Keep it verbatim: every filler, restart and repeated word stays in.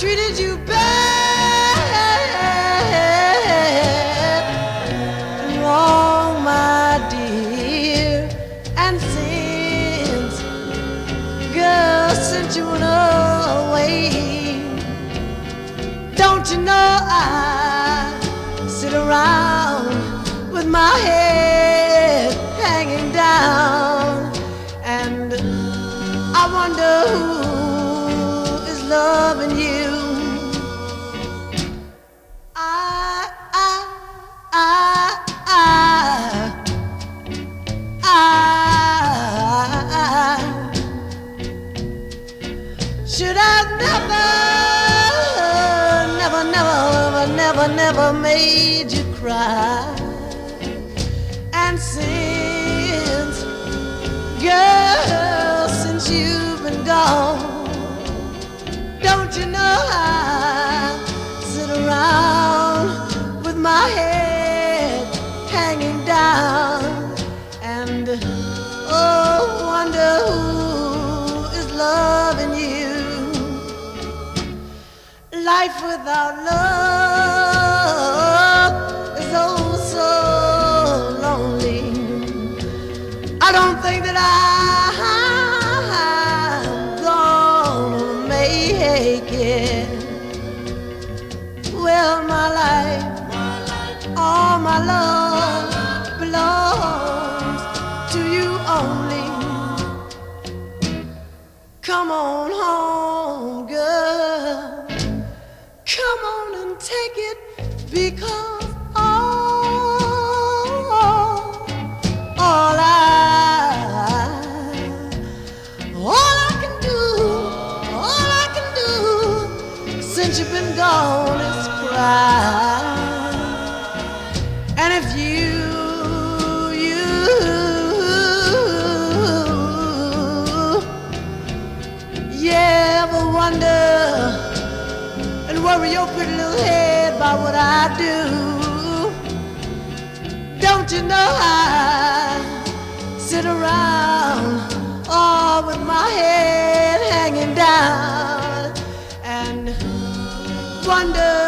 treated you bad and wrong, my dear. And since, girl, since you went away, don't you know I sit around with my head hanging down, and I wonder who is loving you. I, I, I, I, I, should have never, never, never, never, never made you cry. And since, girl, since you've been gone, don't you know I sit around with my head hanging down, and oh, wonder who is loving you. Life without love is oh so lonely. I don't think that I'm gonna make it. Well, my life, all my love belongs to you only. Come on home, girl. Come on and take it, because all, all I, all I can do, all I can do since you've been gone is cry. And if you, you, you ever wonder and worry your pretty little head about what I do, don't you know I sit around all with my head hanging down and wonder